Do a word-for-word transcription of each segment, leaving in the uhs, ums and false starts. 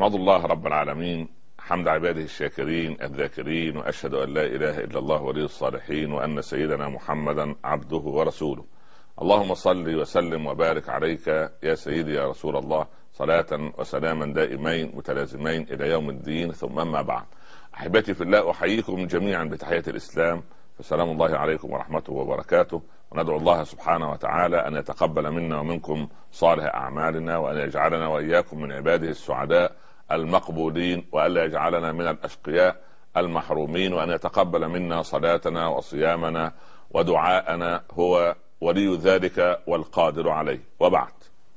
أحمد الله رب العالمين حمد عباده الشاكرين الذاكرين، وأشهد أن لا إله إلا الله ولي الصالحين، وأن سيدنا محمدا عبده ورسوله. اللهم صل وسلم وبارك عليك يا سيدي يا رسول الله، صلاة وسلاما دائمين متلازمين إلى يوم الدين. ثم أما بعد، أحبتي في الله، أحييكم جميعا بتحية الإسلام، فسلام الله عليكم ورحمته وبركاته. وندعو الله سبحانه وتعالى أن يتقبل منا ومنكم صالح أعمالنا، وأن يجعلنا وإياكم من عباده السعداء المقبولين، وألا يجعلنا من الأشقياء المحرومين، وأن يتقبل منا صلاتنا وصيامنا ودعاءنا، هو ولي ذلك والقادر عليه. وبعد،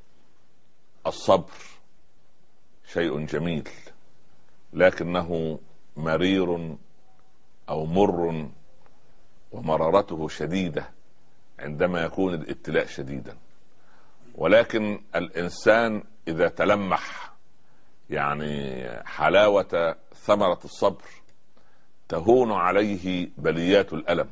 الصبر شيء جميل، لكنه مرير أو مر، ومرارته شديدة عندما يكون الابتلاء شديدا. ولكن الإنسان إذا تلمح يعني حلاوة ثمرة الصبر تهون عليه بليات الألم.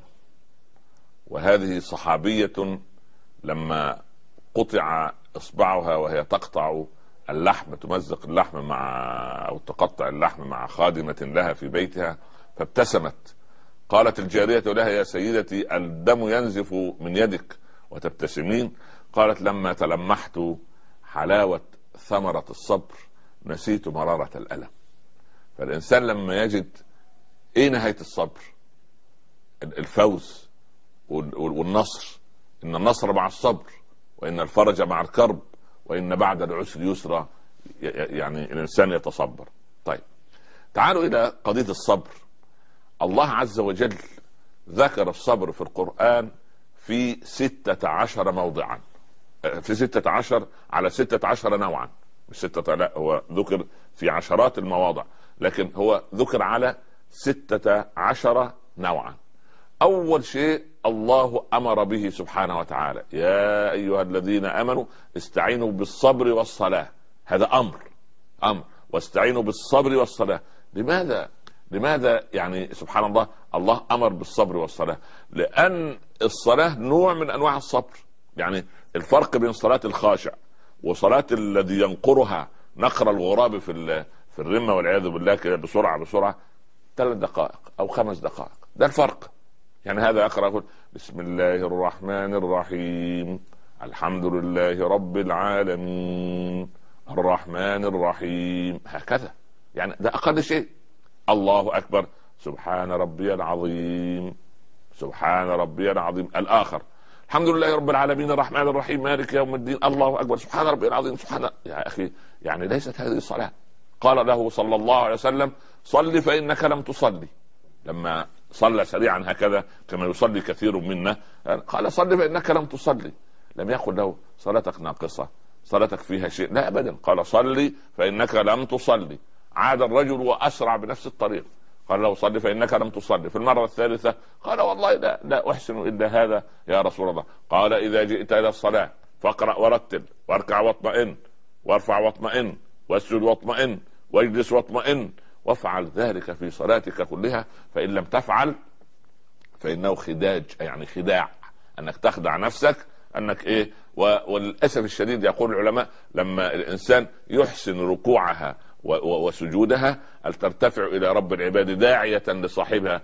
وهذه صحابية لما قطع إصبعها وهي تقطع اللحم، تمزق اللحم مع أو تقطع اللحم مع خادمة لها في بيتها، فابتسمت. قالت الجارية لها: يا سيدتي، الدم ينزف من يدك وتبتسمين؟ قالت: لما تلمحت حلاوة ثمرة الصبر نسيت مرارة الألم. فالإنسان لما يجد ايه نهاية الصبر، الفوز والنصر، إن النصر مع الصبر، وإن الفرج مع الكرب، وإن بعد العسر يسرا، يعني الإنسان يتصبر. طيب، تعالوا إلى قضية الصبر. الله عز وجل ذكر الصبر في القرآن في ستة عشر موضعا، في ستة عشر على ستة عشر نوعا، مش ستة، لا، هو ذكر في عشرات المواضع، لكن هو ذكر على ستة عشر نوعا. أول شيء الله أمر به سبحانه وتعالى: يا أيها الذين آمنوا استعينوا بالصبر والصلاة. هذا أمر أمر واستعينوا بالصبر والصلاة. لماذا لماذا يعني سبحان الله الله أمر بالصبر والصلاة؟ لأن الصلاة نوع من أنواع الصبر. يعني الفرق بين صلاة الخاشع وصلاة الذي ينقرها نقر الغراب في في الرمة والعياذ بالله كده بسرعة بسرعة ثلاث دقائق أو خمس دقائق، ده الفرق. يعني هذا أقرأ أقول بسم الله الرحمن الرحيم، الحمد لله رب العالمين، الرحمن الرحيم، هكذا. يعني ده أقل شيء. الله أكبر، سبحان ربي العظيم، سبحان ربي العظيم. الآخر الحمد لله رب العالمين الرحمن الرحيم مالك يوم الدين، الله أكبر، سبحان ربي العظيم، سبحان. يا أخي، يعني ليست هذه الصلاة. قال له صلى الله عليه وسلم: صل فإنك لم تصلي. لما صلى سريعا هكذا كما يصلي كثير منا، قال: صل فإنك لم تصلي. لم يقل له صلاتك ناقصة، صلاتك فيها شيء، لا أبدا. قال: صلي فإنك لم تصلي. عاد الرجل وأسرع بنفس الطريق، قال له: صلي فإنك لم تصلي. في المرة الثالثة قال: والله لا, لا أحسن إلا هذا يا رسول الله. قال: إذا جئت إلى الصلاة فاقرأ ورتل، واركع واطمئن، وارفع واطمئن، واسجد واطمئن، واجلس واطمئن، وافعل ذلك في صلاتك كلها، فإن لم تفعل فإنه خداج، يعني خداع، أنك تخدع نفسك أنك إيه. وللأسف الشديد يقول العلماء: لما الإنسان يحسن ركوعها وسجودها ترتفع إلى رب العباد داعية لصاحبها: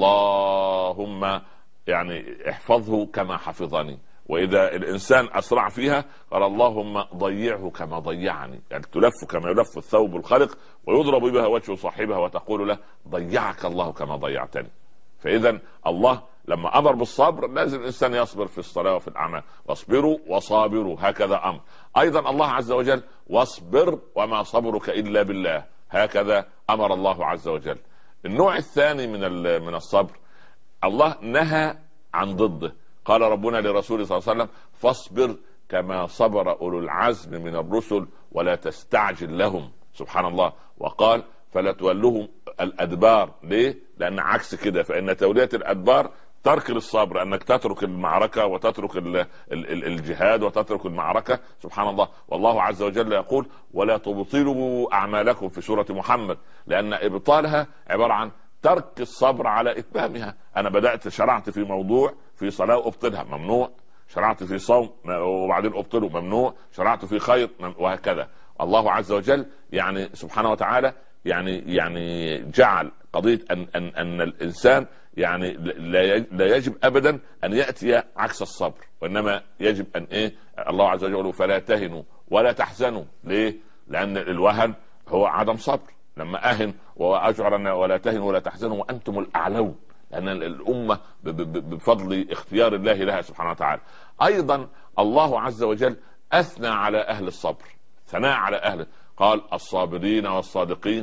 اللهم يعني احفظه كما حفظني. وإذا الإنسان أسرع فيها قال: اللهم ضيعه كما ضيعني. يعني تلف كما يلف الثوب الخلق ويضرب بها وجه صاحبها وتقول له: ضيعك الله كما ضيعتني. فإذا الله لما أمر بالصبر لازم الإنسان يصبر في الصلاة وفي الأعمال. واصبروا وصابروا، هكذا أمر. أيضا الله عز وجل: واصبر وما صبرك إلا بالله، هكذا أمر الله عز وجل. النوع الثاني من من الصبر الله نهى عن ضده. قال ربنا لرسوله صلى الله عليه وسلم: فاصبر كما صبر أولو العزم من الرسل ولا تستعجل لهم. سبحان الله. وقال: فلا تولهم الأدبار. ليه؟ لأن عكس كده، فإن تولية الأدبار ترك للصبر، أنك تترك المعركة وتترك الجهاد وتترك المعركة. سبحان الله. والله عز وجل يقول: ولا تبطلوا أعمالكم في سورة محمد، لأن إبطالها عبارة عن ترك الصبر على إتمامها. أنا بدأت شرعت في موضوع في صلاة أبطلها، ممنوع. شرعت في صوم وبعدين أبطله، ممنوع. شرعت في خير، وهكذا. الله عز وجل يعني سبحانه وتعالى يعني يعني جعل قضيه ان ان ان الانسان يعني لا يجب ابدا ان ياتي عكس الصبر، وانما يجب ان ايه الله عز وجل يقول فلا تهنوا ولا تحزنوا. ليه؟ لان الوهن هو عدم صبر. لما اهن واجعل ولا تهنوا ولا تحزنوا وانتم الاعلون، لان الامه بفضل اختيار الله لها سبحانه وتعالى. ايضا الله عز وجل اثنى على اهل الصبر، ثناء على اهله، قال الصابرين والصادقين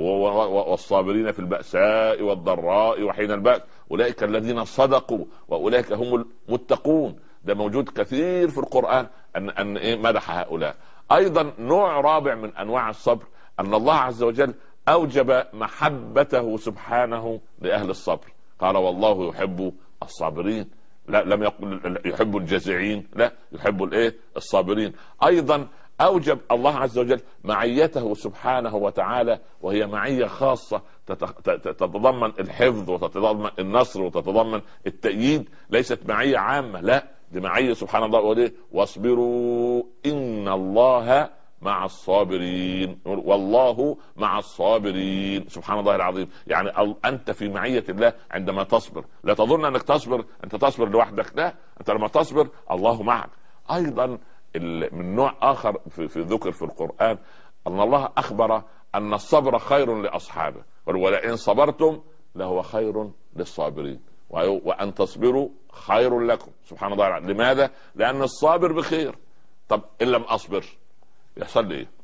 والصابرين في البأساء والضراء وحين البأس أولئك الذين صدقوا وأولئك هم المتقون. ده موجود كثير في القرآن أن أن إيه مدح هؤلاء. أيضا نوع رابع من أنواع الصبر أن الله عز وجل أوجب محبته سبحانه لأهل الصبر، قال والله يحب الصابرين، لا لم يقل يحب الجزعين، لا يحب الايه الصابرين. ايضا اوجب الله عز وجل معيته سبحانه وتعالى، وهي معيه خاصه تتضمن الحفظ وتتضمن النصر وتتضمن التأييد، ليست معيه عامه، لا دي معيه سبحان الله. وليه؟ واصبروا ان الله مع الصابرين، والله مع الصابرين، سبحان الله العظيم. يعني انت في معية الله عندما تصبر، لا تظن انك تصبر انت تصبر لوحدك، لا، انت لما تصبر الله معك. ايضا من نوع اخر في, في ذكر في القرآن ان الله اخبر ان الصبر خير لاصحابه، ولئن صبرتم لهو خير للصابرين وان تصبروا خير لكم، سبحان الله العظيم. لماذا؟ لان الصابر بخير. طب ان لم اصبر يحصل لي ايه؟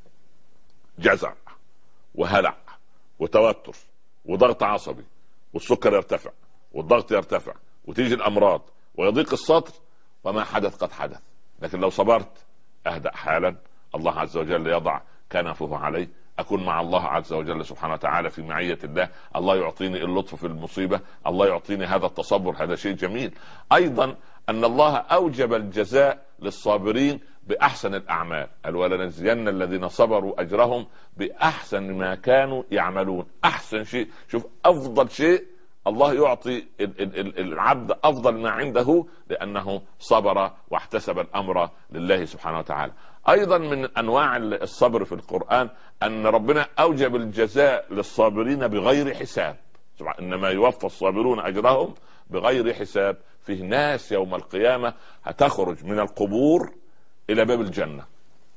جزع وهلع وتوتر وضغط عصبي، والسكر يرتفع والضغط يرتفع وتيجي الامراض ويضيق الصدر، وما حدث قد حدث. لكن لو صبرت اهدأ حالا، الله عز وجل يضع كنفه علي، اكون مع الله عز وجل سبحانه وتعالى في معية الله، الله يعطيني اللطف في المصيبة، الله يعطيني هذا التصبر، هذا شيء جميل. ايضا ان الله اوجب الجزاء للصابرين باحسن الاعمال، قال ولنجزين الذين صبروا اجرهم باحسن ما كانوا يعملون. احسن شيء، شوف افضل شيء الله يعطي العبد افضل ما عنده لانه صبر واحتسب الامر لله سبحانه وتعالى. ايضا من انواع الصبر في القرآن ان ربنا اوجب الجزاء للصابرين بغير حساب، انما يوفى الصابرون اجرهم بغير حساب. فيه ناس يوم القيامة هتخرج من القبور الى باب الجنة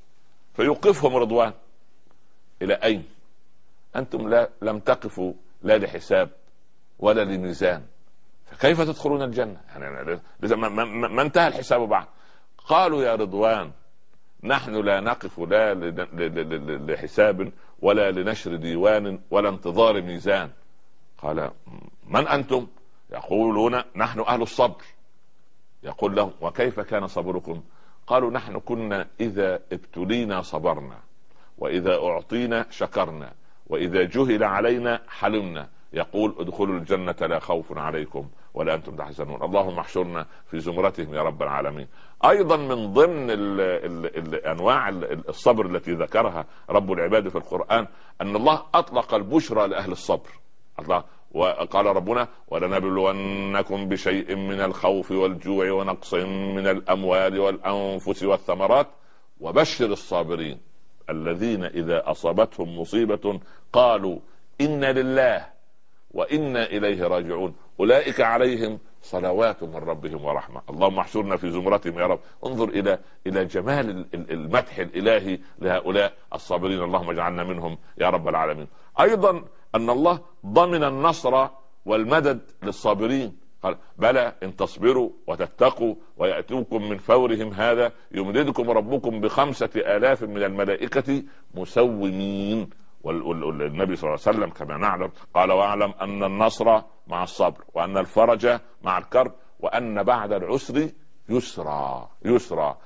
فيوقفهم رضوان، الى اين انتم؟ لا لم تقفوا لا لحساب ولا لميزان، فكيف تدخلون الجنة؟ يعني ما انتهى الحساب بعد. قالوا يا رضوان نحن لا نقف لا لحساب ولا لنشر ديوان ولا انتظار ميزان. قال من أنتم؟ يقولون نحن أهل الصبر. يقول لهم وكيف كان صبركم؟ قالوا نحن كنا إذا ابتلينا صبرنا، وإذا أعطينا شكرنا، وإذا جهل علينا حلمنا. يقول ادخلوا الجنة لا خوف عليكم ولا أنتم تحزنون. اللهم احشرنا في زمرتهم يا رب العالمين. أيضا من ضمن ال ال ال أنواع الصبر التي ذكرها رب العباد في القرآن أن الله أطلق البشرى لأهل الصبر. الله وقال ربنا ولنبلونكم بشيء من الخوف والجوع ونقص من الأموال والأنفس والثمرات وبشر الصابرين الذين إذا أصابتهم مصيبة قالوا إنا لله وإنا إليه راجعون أولئك عليهم صلوات من ربهم ورحمة. اللهم احشرنا في زمرتهم يا رب. انظر إلى إلى جمال المدح الإلهي لهؤلاء الصابرين، اللهم اجعلنا منهم يا رب العالمين. أيضا أن الله ضمن النصر والمدد للصابرين، قال بلى إن تصبروا وتتقوا ويأتوكم من فورهم هذا يمددكم ربكم بخمسة آلاف من الملائكة مسومين. والنبي صلى الله عليه وسلم كما نعلم قال واعلم أن النصر مع الصبر وأن الفرج مع الكرب وأن بعد العسر يسرا يسرا.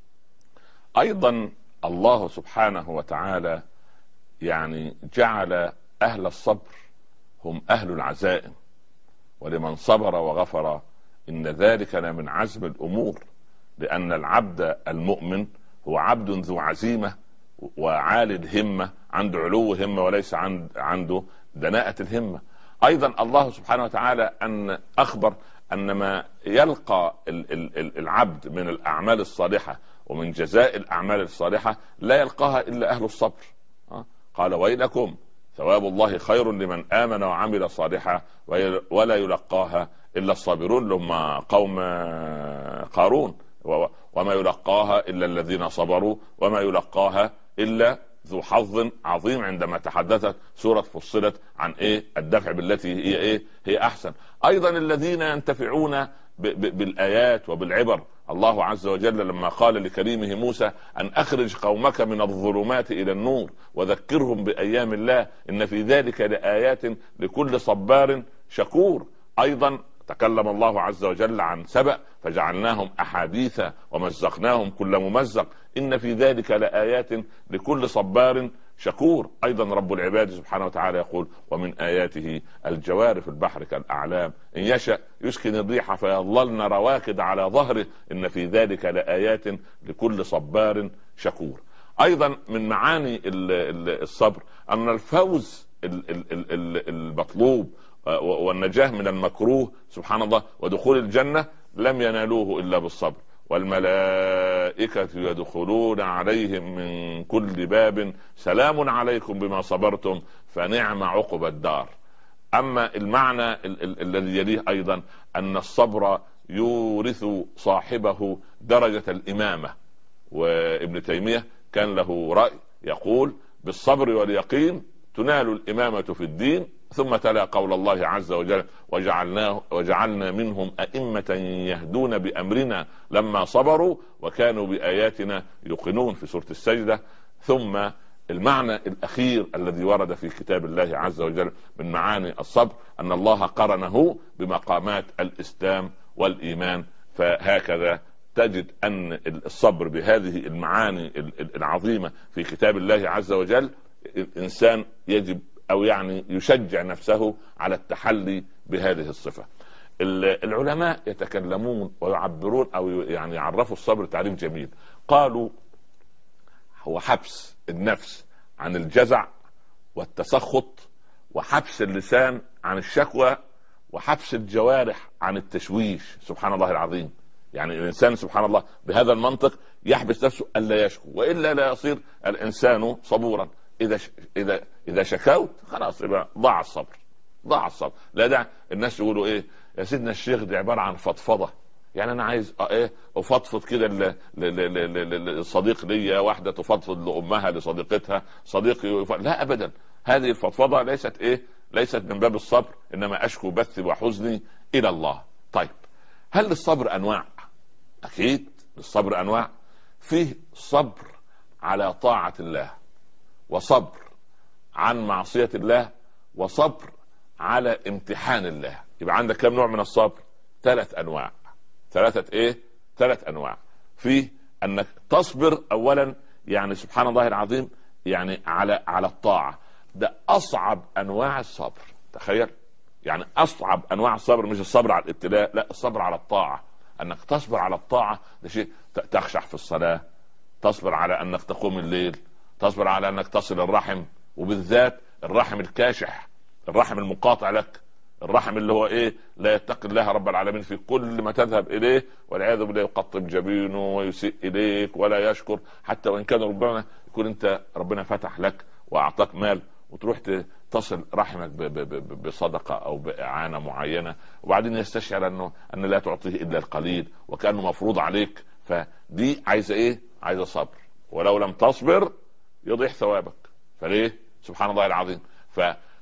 أيضا الله سبحانه وتعالى يعني جعل أهل الصبر هم أهل العزائم، ولمن صبر وغفر إن ذلك لمن عزم الأمور، لأن العبد المؤمن هو عبد ذو عزيمة وعالي الهمة، عنده علو همة وليس عنده دناءة الهمة. أيضا الله سبحانه وتعالى أن أخبر ان ما يلقى العبد من الاعمال الصالحه ومن جزاء الاعمال الصالحه لا يلقاها الا اهل الصبر. قال ويلكم ثواب الله خير لمن آمن وعمل صالحا ولا يلقاها إلا الصابرون، لما قوم قارون وما يلقاها إلا الذين صبروا وما يلقاها إلا ذو حظ عظيم، عندما تحدثت سورة فصلت عن إيه الدفع بالتي هي إيه هي أحسن. أيضا الذين ينتفعون بالآيات وبالعبر، الله عز وجل لما قال لكريمه موسى أن أخرج قومك من الظلمات إلى النور وذكرهم بأيام الله إن في ذلك لآيات لكل صبار شكور. أيضا تكلم الله عز وجل عن سبأ فجعلناهم أحاديث ومزقناهم كل ممزق إن في ذلك لآيات لكل صبار شكور. أيضا رب العباد سبحانه وتعالى يقول ومن آياته الجوار في البحر كالأعلام إن يشأ يسكن الريح فيظللن رواكد على ظهره إن في ذلك لآيات لكل صبار شكور. أيضا من معاني الصبر أن الفوز المطلوب والنجاة من المكروه سبحان الله ودخول الجنة لم ينالوه إلا بالصبر. والملائكة يدخلون عليهم من كل باب سلام عليكم بما صبرتم فنعم عقب الدار. أما المعنى الذي يليه أيضا أن الصبر يورث صاحبه درجة الإمامة. وابن تيمية كان له رأي يقول بالصبر واليقين تنال الإمامة في الدين، ثم تلا قول الله عز وجل وجعلناه وجعلنا منهم أئمة يهدون بأمرنا لما صبروا وكانوا بآياتنا يوقنون في سورة السجدة. ثم المعنى الأخير الذي ورد في كتاب الله عز وجل من معاني الصبر أن الله قرنه بمقامات الإسلام والإيمان. فهكذا تجد أن الصبر بهذه المعاني العظيمة في كتاب الله عز وجل الإنسان يجب أو يعني يشجع نفسه على التحلي بهذه الصفة. العلماء يتكلمون ويعبرون أو يعني يعرفوا الصبر تعريف جميل. قالوا هو حبس النفس عن الجزع والتسخط، وحبس اللسان عن الشكوى، وحبس الجوارح عن التشويش. سبحان الله العظيم. يعني الإنسان سبحان الله بهذا المنطق يحبس نفسه ألا يشكو، وإلا لا يصير الإنسان صبورا. إذا ش... إذا إذا شكوت خلاص يبقى ضاع الصبر، ضاع الصبر. لا دع الناس يقولوا إيه يا سيدنا الشيخ دي عبارة عن فضفضة، يعني أنا عايز إيه أفضفض كده ل... ل... ل... للصديق ليا، واحدة تفضفض لأمها لصديقتها، صديقي يف... لا أبدا، هذه الفضفضة ليست إيه ليست من باب الصبر، إنما أشكو بثي وحزني إلى الله. طيب هل للصبر أنواع؟ أكيد للصبر أنواع. فيه صبر على طاعة الله، وصبر عن معصية الله، وصبر على امتحان الله. يبقى عندك كم نوع من الصبر؟ ثلاث انواع. ثلاثة ايه ثلاث انواع. في انك تصبر اولا يعني سبحان الله العظيم يعني على على الطاعة، ده اصعب انواع الصبر. تخيل يعني اصعب انواع الصبر مش الصبر على الابتلاء، لا الصبر على الطاعة. انك تصبر على الطاعة ده شيء، تخشع في الصلاة، تصبر على انك تقوم الليل، تصبر على انك تصل الرحم، وبالذات الرحم الكاشح، الرحم المقاطع لك، الرحم اللي هو ايه لا يتقي الله رب العالمين في كل ما تذهب اليه، والعياذ بالله يقطب جبينه ويسيء اليك ولا يشكر، حتى وان كان ربنا يكون انت ربنا فتح لك واعطاك مال وتروح تصل رحمك بصدقه او باعانه معينه، وبعدين يستشعر انه ان لا تعطيه الا القليل وكانه مفروض عليك. فدي عايزه ايه عايزه صبر، ولو لم تصبر يضيع ثوابك. فليه؟ سبحان الله العظيم. ف...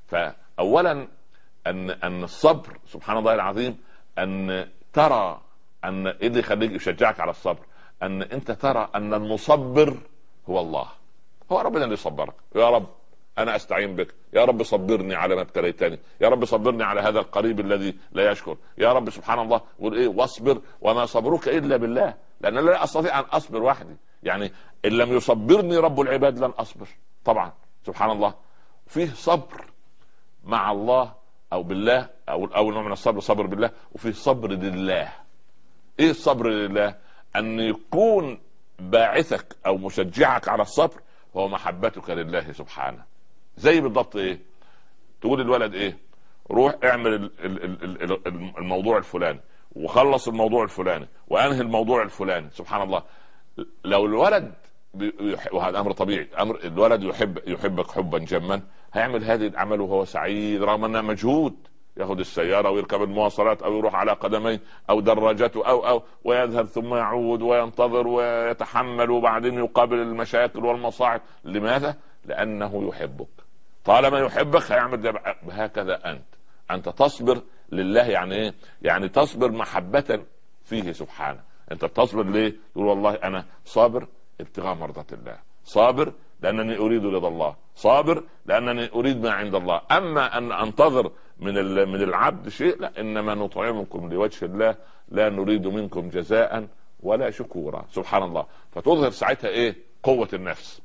فأولا أن أن الصبر سبحان الله العظيم أن ترى أن إيه اللي يخليك يشجعك على الصبر، أن أنت ترى أن المصبر هو الله، هو ربنا اللي يصبرك. يا رب أنا أستعين بك، يا رب صبرني على ما ابتليتني، يا رب صبرني على هذا القريب الذي لا يشكر، يا رب سبحان الله. قول إيه واصبر وما صبرك إلا بالله، لأن لا أستطيع أن أصبر وحدي. يعني إن لم يصبرني رب العباد لن أصبر طبعا. سبحان الله. فيه صبر مع الله أو بالله، أو أول نوع من الصبر صبر بالله، وفيه صبر لله. إيه الصبر لله؟ أن يكون باعثك أو مشجعك على الصبر هو محبتك لله سبحانه. زي بالضبط إيه؟ تقول الولد إيه؟ روح اعمل الموضوع الفلاني، وخلص الموضوع الفلاني وانهي الموضوع الفلاني. سبحان الله. لو الولد وهذا امر طبيعي، امر الولد يحب يحبك حبا جما، هيعمل هذه الاعمال وهو سعيد رغم انها مجهود، ياخذ السياره ويركب المواصلات او يروح على قدمين او دراجته او او ويذهب ثم يعود وينتظر ويتحمل وبعدين يقابل المشاكل والمصاعب. لماذا؟ لانه يحبك. طالما يحبك هيعمل هكذا. انت انت تصبر لله. يعني ايه؟ يعني تصبر محبه فيه سبحانه. انت بتصبر ليه؟ تقول والله انا صابر ابتغاء مرضات الله، صابر لانني اريد رضا الله، صابر لانني اريد ما عند الله. اما ان انتظر من من العبد شيء، لا، انما نطعمكم لوجه الله لا نريد منكم جزاء ولا شكورا. سبحان الله. فتظهر ساعتها ايه؟ قوة النفس،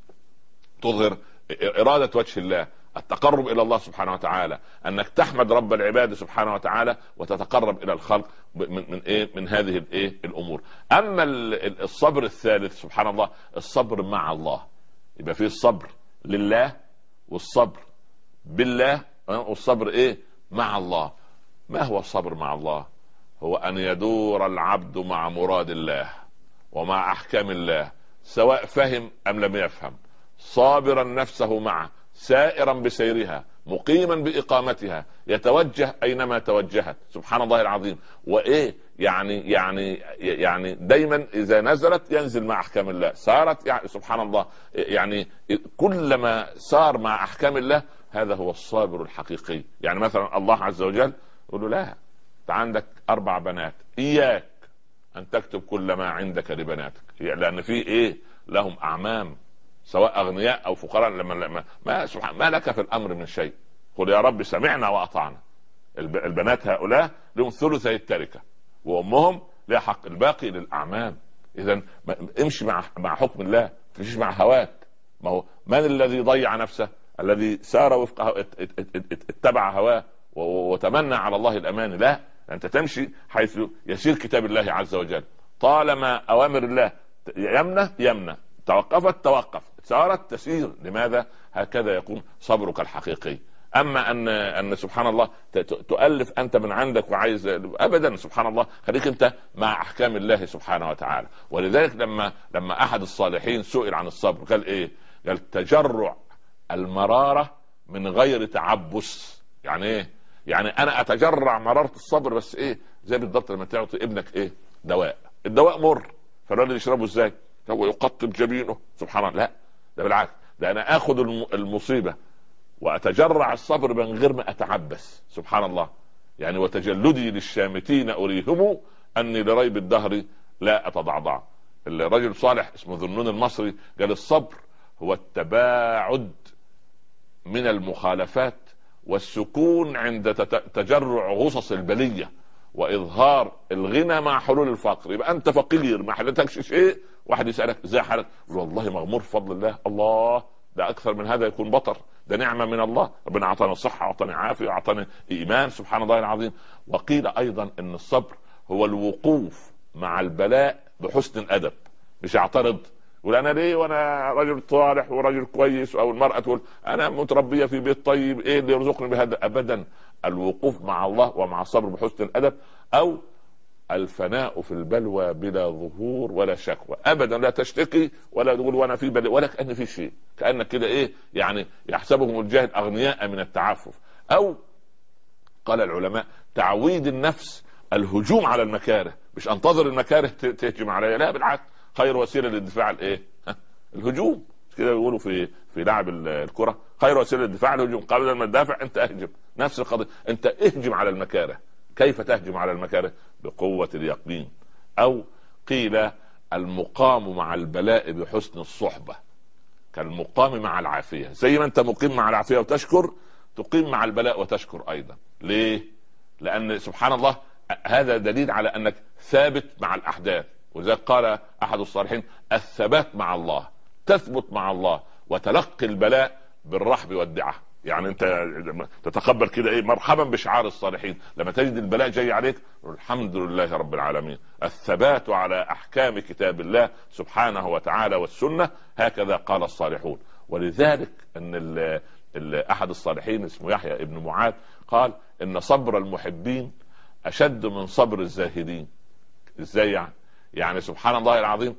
تظهر إرادة وجه الله، التقرب إلى الله سبحانه وتعالى، أنك تحمد رب العباد سبحانه وتعالى وتتقرب إلى الخلق من, من إيه؟ من هذه الإيه؟ الأمور. أما الصبر الثالث سبحان الله، الصبر مع الله. يبقى فيه الصبر لله والصبر بالله والصبر إيه؟ مع الله. ما هو الصبر مع الله؟ هو أن يدور العبد مع مراد الله ومع أحكام الله، سواء فهم أم لم يفهم، صابرا نفسه معه، سائرا بسيرها، مقيما بإقامتها، يتوجه أينما توجهت. سبحان الله العظيم. وإيه يعني يعني يعني دايما إذا نزلت ينزل مع أحكام الله، سارت يعني سبحان الله. يعني كلما سار مع أحكام الله هذا هو الصابر الحقيقي. يعني مثلا الله عز وجل يقول له لا، أنت عندك أربع بنات، إياك أن تكتب كل ما عندك لبناتك، لأن في إيه؟ لهم أعمام سواء أغنياء أو فقراء. لما, لما ما, سبحان ما لك في الأمر من شيء، قل يا رب سمعنا وأطعنا. البنات هؤلاء لهم ثلثي التركة وأمهم لها حق، الباقي للأعمام. إذن امشي مع مع حكم الله، تمشيش مع هواك. ما هو من الذي ضيع نفسه؟ الذي سار وفق اتبع هواه وتمنى على الله الأمان. لا، أنت تمشي حيث يسير كتاب الله عز وجل. طالما أوامر الله يمنى يمنى، توقفت توقف، سارت تسير. لماذا؟ هكذا يكون صبرك الحقيقي. اما ان ان سبحان الله تؤلف انت من عندك وعايز، ابدا. سبحان الله، خليك انت مع احكام الله سبحانه وتعالى. ولذلك لما لما احد الصالحين سئل عن الصبر قال ايه؟ قال تجرع المرارة من غير تعبس. يعني ايه؟ يعني انا اتجرع مرارة الصبر، بس ايه؟ زي بالضبط لما تعطي ابنك ايه؟ دواء، الدواء مر، فالولد يشربه ازاي؟ هو يقطب جبينه. سبحان الله. لا، ده بالعكس، ده انا اخذ المصيبة واتجرع الصبر من غير ما اتعبس. سبحان الله. يعني وتجلدي للشامتين اريهم اني لريب الدهر لا اتضعضع. الرجل صالح اسمه ذنون المصري قال الصبر هو التباعد من المخالفات والسكون عند تجرع غصص البلية واظهار الغنى مع حلول الفقر. يبقى انت فقير ما حلتكش شيء، واحد يسألك ازاي حالك، والله مغمور بفضل الله. الله، ده اكثر من هذا يكون بطر، ده نعمة من الله. ربنا اعطاني صحة، اعطاني عافية، اعطاني ايمان. سبحان الله العظيم. وقيل ايضا ان الصبر هو الوقوف مع البلاء بحسن الادب، مش اعترض يقول انا ليه وانا رجل صالح ورجل كويس، او المرأة تقول انا متربية في بيت طيب، ايه اللي يرزقني بهذا؟ ابدا. الوقوف مع الله ومع الصبر بحسن الادب، او الفناء في البلوى بلا ظهور ولا شكوى. ابدا لا تشتكي ولا تقول وانا في بلوى ولا كأن في شيء، كأنك كده ايه يعني يحسبهم الجاهل اغنياء من التعفف. او قال العلماء تعويد النفس الهجوم على المكاره، مش انتظر المكاره تهجم عليها، لا بالعكس، خير وسيله للدفاع الايه؟ الهجوم. كده يقولوا في في لعب الكره، خير وسيله للدفاع الهجوم، قبل ما تدافع انت اهجم. نفس القضيه، انت اهجم على المكاره. كيف تهجم على المكاره؟ بقوه اليقين. او قيل المقام مع البلاء بحسن الصحبه، كالمقام مع العافيه. زي ما انت مقيم مع العافيه وتشكر، تقيم مع البلاء وتشكر ايضا. ليه؟ لان سبحان الله هذا دليل على انك ثابت مع الاحداث. وذلك قال احد الصالحين الثبات مع الله، تثبت مع الله وتلقي البلاء بالرحب والدعاء. يعني انت تتقبل كده ايه؟ مرحبا بشعار الصالحين. لما تجد البلاء جاي عليك الحمد لله رب العالمين. الثبات على احكام كتاب الله سبحانه وتعالى والسنة، هكذا قال الصالحون. ولذلك ان ال ال احد الصالحين اسمه يحيى ابن معاذ قال ان صبر المحبين اشد من صبر الزاهدين. ازاي يعني؟ يعني سبحان الله العظيم،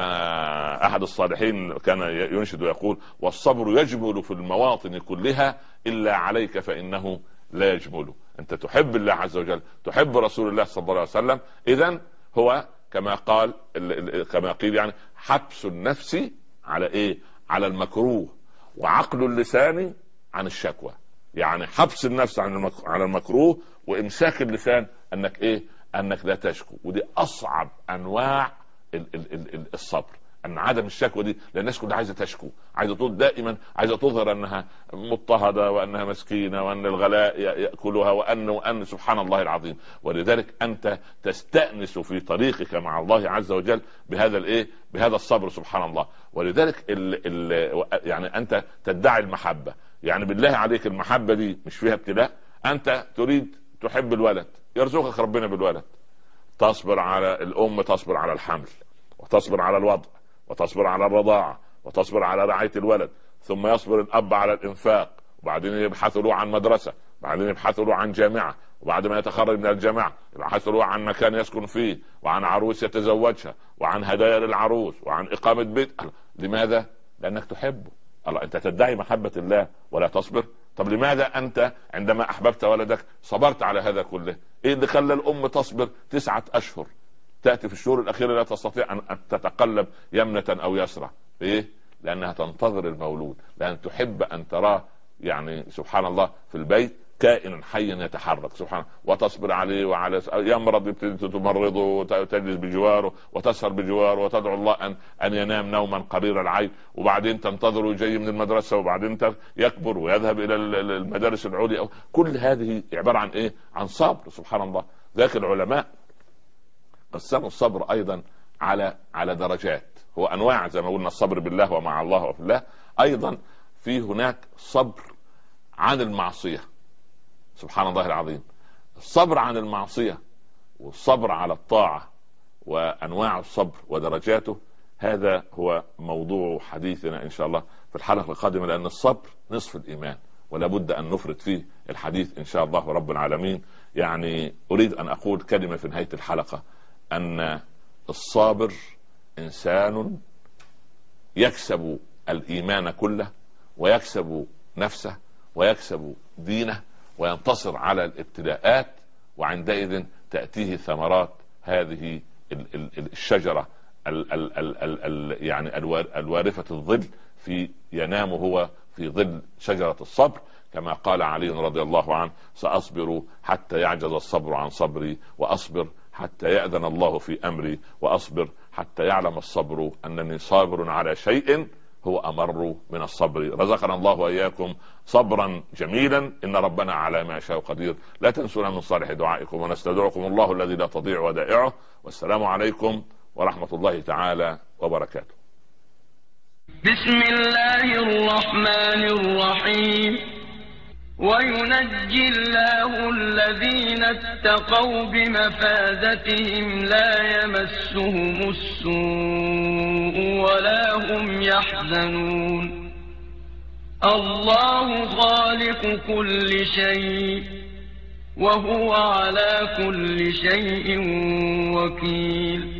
لما احد الصالحين كان ينشد ويقول: والصبر يجمل في المواطن كلها الا عليك فانه لا يجمل. انت تحب الله عز وجل، تحب رسول الله صلى الله عليه وسلم، اذا هو كما قال كما قيل يعني حبس النفس على ايه؟ على المكروه، وعقل اللسان عن الشكوى. يعني حبس النفس عن على المكروه، وامساك اللسان انك ايه؟ انك لا تشكو. ودي اصعب انواع الصبر، ان عدم الشكوى دي، لان الناس كلها عايزه تشكو، عايزه تقول دائما، عايزه تظهر انها مضطهده وانها مسكينه وان الغلاء ياكلها وان وان سبحان الله العظيم. ولذلك انت تستأنس في طريقك مع الله عز وجل بهذا الايه؟ بهذا الصبر سبحان الله. ولذلك ال ال يعني انت تدعي المحبه، يعني بالله عليك المحبه دي مش فيها ابتلاء؟ انت تريد تحب الولد، يرزقك ربنا بالولد، تصبر على الام، تصبر على الحمل، وتصبر على الوضع، وتصبر على الرضاعة، وتصبر على رعاية الولد، ثم يصبر الأب على الإنفاق، وبعدين يبحثوا له عن مدرسة، بعدين يبحثوا له عن جامعة، وبعد ما يتخرج من الجامعة يبحثوا له عن مكان يسكن فيه، وعن عروس يتزوجها، وعن هدايا للعروس، وعن إقامة بيت. لماذا؟ لأنك تحبه. الله، أنت تدعي محبة الله ولا تصبر؟ طب لماذا أنت عندما أحببت ولدك صبرت على هذا كله؟ إيه اللي خلى الأم تصبر تسعة أشهر، تأتي في الشهور الأخيرة لا تستطيع أن تتقلب يمنة أو يسرى؟ إيه؟ لأنها تنتظر المولود، لأن تحب أن تراه يعني سبحان الله في البيت كائن حي يتحرك سبحان الله، وتصبر عليه وعلى يمرض تمرضه وتجلس بجواره وتسهر بجواره وتدعو الله أن أن ينام نوما قرير العين، وبعدين تنتظره جاي من المدرسة، وبعدين يكبر ويذهب إلى المدارس العليا. كل هذه عبارة عن إيه؟ عن صبر سبحان الله. ذاك العلماء قسموا الصبر ايضا على على درجات، هو انواع زي ما قلنا الصبر بالله ومع الله وفي الله، ايضا في هناك صبر عن المعصيه سبحان الله العظيم. الصبر عن المعصيه والصبر على الطاعه وانواع الصبر ودرجاته، هذا هو موضوع حديثنا ان شاء الله في الحلقه القادمه، لان الصبر نصف الايمان ولا بد ان نفرد فيه الحديث ان شاء الله رب العالمين. يعني اريد ان اقول كلمه في نهايه الحلقه، أن الصابر إنسان يكسب الإيمان كله، ويكسب نفسه، ويكسب دينه، وينتصر على الابتلاءات، وعندئذ تأتيه ثمرات هذه الشجرة ال ال ال ال ال يعني الوارفة الظل، في ينام هو في ظل شجرة الصبر، كما قال علي رضي الله عنه: سأصبر حتى يعجز الصبر عن صبري، وأصبر حتى يأذن الله في أمري، وأصبر حتى يعلم الصبر أنني صابر على شيء هو أمر من الصبر. رزقنا الله وإياكم صبرا جميلا، إن ربنا على ما يشاء قدير. لا تنسونا من صالح دعائكم، ونستودعكم الله الذي لا تضيع ودائعه، والسلام عليكم ورحمة الله تعالى وبركاته. بسم الله الرحمن الرحيم. وينجي الله الذين اتقوا بمفازتهم لا يمسهم السوء ولا هم يحزنون. الله خالق كل شيء وهو على كل شيء وكيل.